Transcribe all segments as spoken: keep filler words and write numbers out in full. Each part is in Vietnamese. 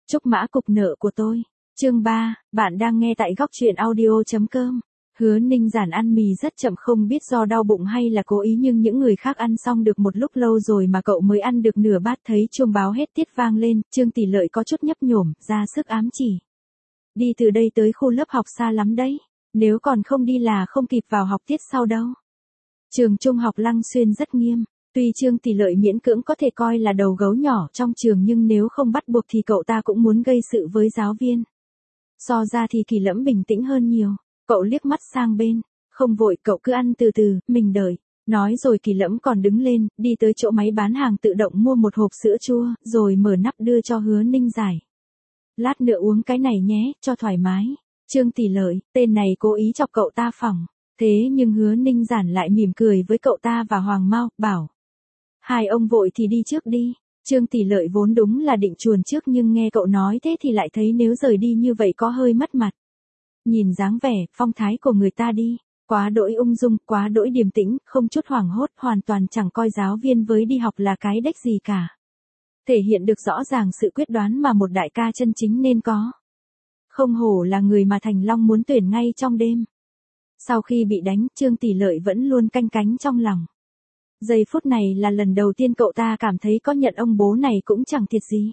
Trúc mã cục nợ của tôi. Chương ba, bạn đang nghe tại góc truyện audio.com. Hứa Ninh Giản ăn mì rất chậm, không biết do đau bụng hay là cố ý, nhưng những người khác ăn xong được một lúc lâu rồi mà cậu mới ăn được nửa bát. Thấy chuông báo hết tiết vang lên, Trương Tỷ Lợi có chút nhấp nhổm, ra sức ám chỉ. Đi từ đây tới khu lớp học xa lắm đấy, nếu còn không đi là không kịp vào học tiết sau đâu. Trường trung học Lăng Xuyên rất nghiêm. Tuy Trương Tỷ Lợi miễn cưỡng có thể coi là đầu gấu nhỏ trong trường, nhưng nếu không bắt buộc thì cậu ta cũng muốn gây sự với giáo viên. So ra thì Kỳ Lẫm bình tĩnh hơn nhiều. Cậu liếc mắt sang bên. Không vội, cậu cứ ăn từ từ, mình đợi. Nói rồi Kỳ Lẫm còn đứng lên, đi tới chỗ máy bán hàng tự động mua một hộp sữa chua, rồi mở nắp đưa cho Hứa Ninh Giải. Lát nữa uống cái này nhé, cho thoải mái. Trương Tỷ Lợi, tên này cố ý chọc cậu ta phỏng. Thế nhưng Hứa Ninh Giản lại mỉm cười với cậu ta và Hoàng Mao, bảo. Hai ông vội thì đi trước đi. Trương Tỷ Lợi vốn đúng là định chuồn trước, nhưng nghe cậu nói thế thì lại thấy nếu rời đi như vậy có hơi mất mặt. Nhìn dáng vẻ, phong thái của người ta đi, quá đỗi ung dung, quá đỗi điềm tĩnh, không chút hoảng hốt, hoàn toàn chẳng coi giáo viên với đi học là cái đếch gì cả. Thể hiện được rõ ràng sự quyết đoán mà một đại ca chân chính nên có. Không hổ là người mà Thành Long muốn tuyển ngay trong đêm. Sau khi bị đánh, Trương Tỷ Lợi vẫn luôn canh cánh trong lòng. Giây phút này là lần đầu tiên cậu ta cảm thấy có nhận ông bố này cũng chẳng thiệt gì.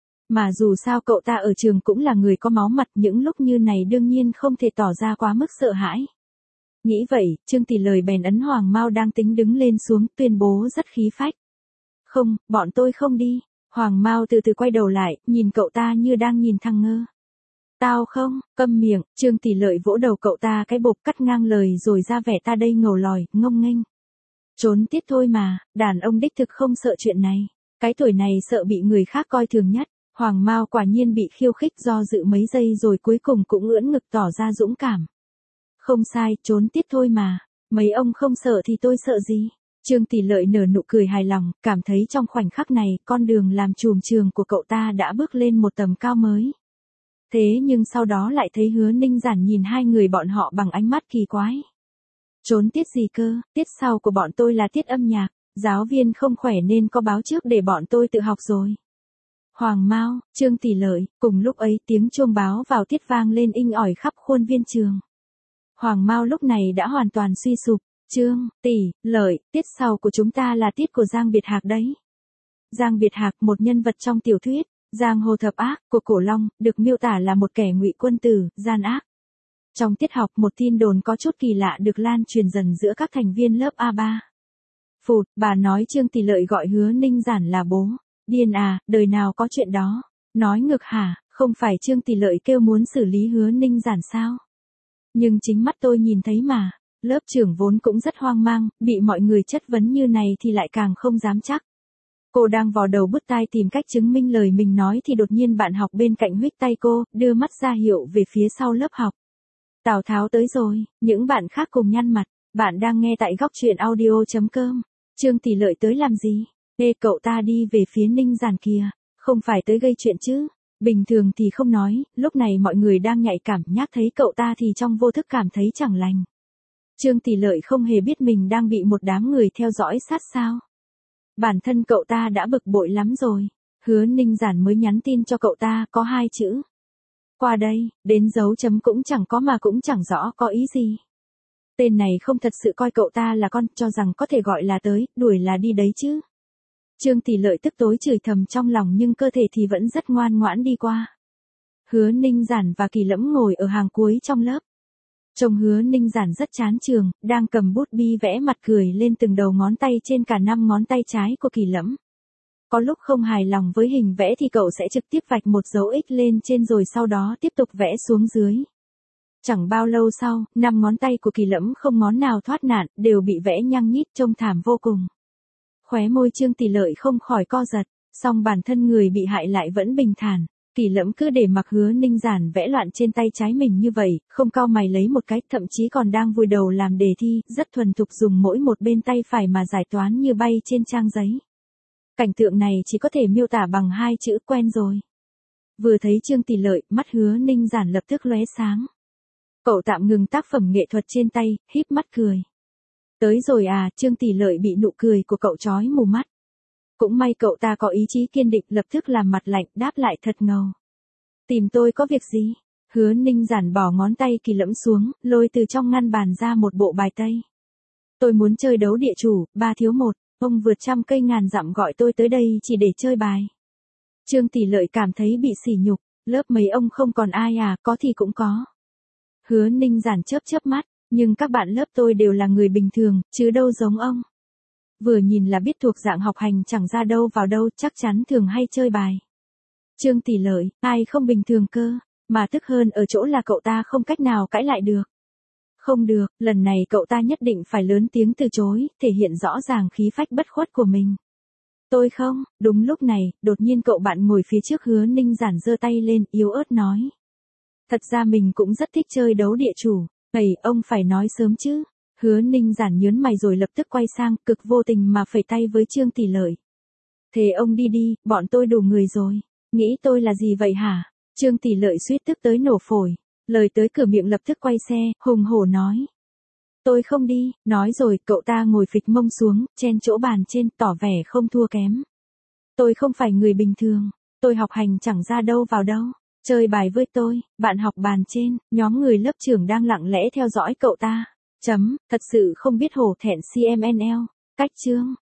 Mà dù sao cậu ta ở trường cũng là người có máu mặt, những lúc như này đương nhiên không thể tỏ ra quá mức sợ hãi. Nghĩ vậy, Trương Tỷ Lợi bèn ấn Hoàng Mao đang tính đứng lên xuống, tuyên bố rất khí phách. Không, bọn tôi không đi. Hoàng Mao từ từ quay đầu lại, nhìn cậu ta như đang nhìn thằng ngơ. Tao không, câm miệng. Trương Tỷ Lợi vỗ đầu cậu ta cái bộp, cắt ngang lời rồi ra vẻ ta đây ngầu lòi, ngông nghênh. Trốn tiết thôi mà, đàn ông đích thực không sợ chuyện này. Cái tuổi này sợ bị người khác coi thường nhất. Hoàng Mao quả nhiên bị khiêu khích, do dự mấy giây rồi cuối cùng cũng ưỡn ngực tỏ ra dũng cảm. Không sai, trốn tiết thôi mà. Mấy ông không sợ thì tôi sợ gì? Trương Tỷ Lợi nở nụ cười hài lòng, cảm thấy trong khoảnh khắc này, con đường làm trùm trường của cậu ta đã bước lên một tầm cao mới. Thế nhưng sau đó lại thấy Hứa Ninh Giản nhìn hai người bọn họ bằng ánh mắt kỳ quái. Trốn tiết gì cơ, tiết sau của bọn tôi là tiết âm nhạc, giáo viên không khỏe nên có báo trước để bọn tôi tự học rồi. Hoàng Mao, Trương Tỷ Lợi, cùng lúc ấy tiếng chuông báo vào tiết vang lên inh ỏi khắp khuôn viên trường. Hoàng Mao lúc này đã hoàn toàn suy sụp. Trương Tỷ Lợi, tiết sau của chúng ta là tiết của Giang Biệt Hạc đấy. Giang Biệt Hạc, một nhân vật trong tiểu thuyết Giang Hồ Thập Ác của Cổ Long, được miêu tả là một kẻ ngụy quân tử, gian ác. Trong tiết học, một tin đồn có chút kỳ lạ được lan truyền dần giữa các thành viên lớp A ba. Phụt, bà nói Trương Tỷ Lợi gọi Hứa Ninh Giản là bố. Điên à, đời nào có chuyện đó. Nói ngược hả, không phải Trương Tỷ Lợi kêu muốn xử lý Hứa Ninh Giản sao? Nhưng chính mắt tôi nhìn thấy mà. Lớp trưởng vốn cũng rất hoang mang, bị mọi người chất vấn như này thì lại càng không dám chắc. Cô đang vò đầu bứt tai tìm cách chứng minh lời mình nói thì đột nhiên bạn học bên cạnh huých tay cô, đưa mắt ra hiệu về phía sau lớp học. Tào Tháo tới rồi, những bạn khác cùng nhăn mặt. Bạn đang nghe tại góc truyện audio.com. Trương Tỷ Lợi tới làm gì? Ê, cậu ta đi về phía Ninh Giản kìa, không phải tới gây chuyện chứ. Bình thường thì không nói, lúc này mọi người đang nhạy cảm, nhắc thấy cậu ta thì trong vô thức cảm thấy chẳng lành. Trương Tỷ Lợi không hề biết mình đang bị một đám người theo dõi sát sao. Bản thân cậu ta đã bực bội lắm rồi. Hứa Ninh Giản mới nhắn tin cho cậu ta, có hai chữ. Qua đây, đến dấu chấm cũng chẳng có mà cũng chẳng rõ có ý gì. Tên này không thật sự coi cậu ta là con, cho rằng có thể gọi là tới, đuổi là đi đấy chứ. Trương Tỷ Lợi tức tối chửi thầm trong lòng nhưng cơ thể thì vẫn rất ngoan ngoãn đi qua. Hứa Ninh Giản và Kỳ Lẫm ngồi ở hàng cuối trong lớp. Trông Hứa Ninh Giản rất chán trường, đang cầm bút bi vẽ mặt cười lên từng đầu ngón tay trên cả năm ngón tay trái của Kỳ Lẫm. Có lúc không hài lòng với hình vẽ thì cậu sẽ trực tiếp vạch một dấu X lên trên rồi sau đó tiếp tục vẽ xuống dưới. Chẳng bao lâu sau, năm ngón tay của Kỳ Lẫm không ngón nào thoát nạn, đều bị vẽ nhăng nhít trông thảm vô cùng. Khóe môi Trương Tỷ Lợi không khỏi co giật, song bản thân người bị hại lại vẫn bình thản. Kỳ Lẫm cứ để mặc Hứa Ninh Giản vẽ loạn trên tay trái mình như vậy, không cau mày lấy một cái, thậm chí còn đang vùi đầu làm đề thi, rất thuần thục dùng mỗi một bên tay phải mà giải toán như bay trên trang giấy. Cảnh tượng này chỉ có thể miêu tả bằng hai chữ quen rồi. Vừa thấy Trương Tỷ Lợi, mắt Hứa Ninh Giản lập tức lóe sáng. Cậu tạm ngừng tác phẩm nghệ thuật trên tay, híp mắt cười. Tới rồi à, Trương Tỷ Lợi bị nụ cười của cậu chói mù mắt. Cũng may cậu ta có ý chí kiên định, lập tức làm mặt lạnh, đáp lại thật ngầu. Tìm tôi có việc gì? Hứa Ninh Giản bỏ ngón tay kỳ lẫm xuống, lôi từ trong ngăn bàn ra một bộ bài tây. Tôi muốn chơi đấu địa chủ, ba thiếu một, ông vượt trăm cây ngàn dặm gọi tôi tới đây chỉ để chơi bài. Trương Tỷ Lợi cảm thấy bị sỉ nhục, lớp mấy ông không còn ai à, có thì cũng có. Hứa Ninh Giản chớp chớp mắt, nhưng các bạn lớp tôi đều là người bình thường, chứ đâu giống ông. Vừa nhìn là biết thuộc dạng học hành chẳng ra đâu vào đâu, chắc chắn thường hay chơi bài. Trương Tỷ Lợi, ai không bình thường cơ, mà tức hơn ở chỗ là cậu ta không cách nào cãi lại được. Không được, lần này cậu ta nhất định phải lớn tiếng từ chối, thể hiện rõ ràng khí phách bất khuất của mình. Tôi không, đúng lúc này, đột nhiên cậu bạn ngồi phía trước Hứa Ninh Giản giơ tay lên, yếu ớt nói. Thật ra mình cũng rất thích chơi đấu địa chủ, ầy, ông phải nói sớm chứ. Hứa Ninh Giản nhớn mày rồi lập tức quay sang, cực vô tình mà phẩy tay với Trương Tỷ Lợi. Thế ông đi đi, bọn tôi đủ người rồi. Nghĩ tôi là gì vậy hả? Trương Tỷ Lợi suýt tức tới nổ phổi. Lời tới cửa miệng lập tức quay xe, hùng hổ nói. Tôi không đi, nói rồi, cậu ta ngồi phịch mông xuống, chen chỗ bàn trên, tỏ vẻ không thua kém. Tôi không phải người bình thường, tôi học hành chẳng ra đâu vào đâu. Chơi bài với tôi, bạn học bàn trên, nhóm người lớp trưởng đang lặng lẽ theo dõi cậu ta. Chấm, thật sự không biết hổ thẹn xê em en lờ. Cách chương.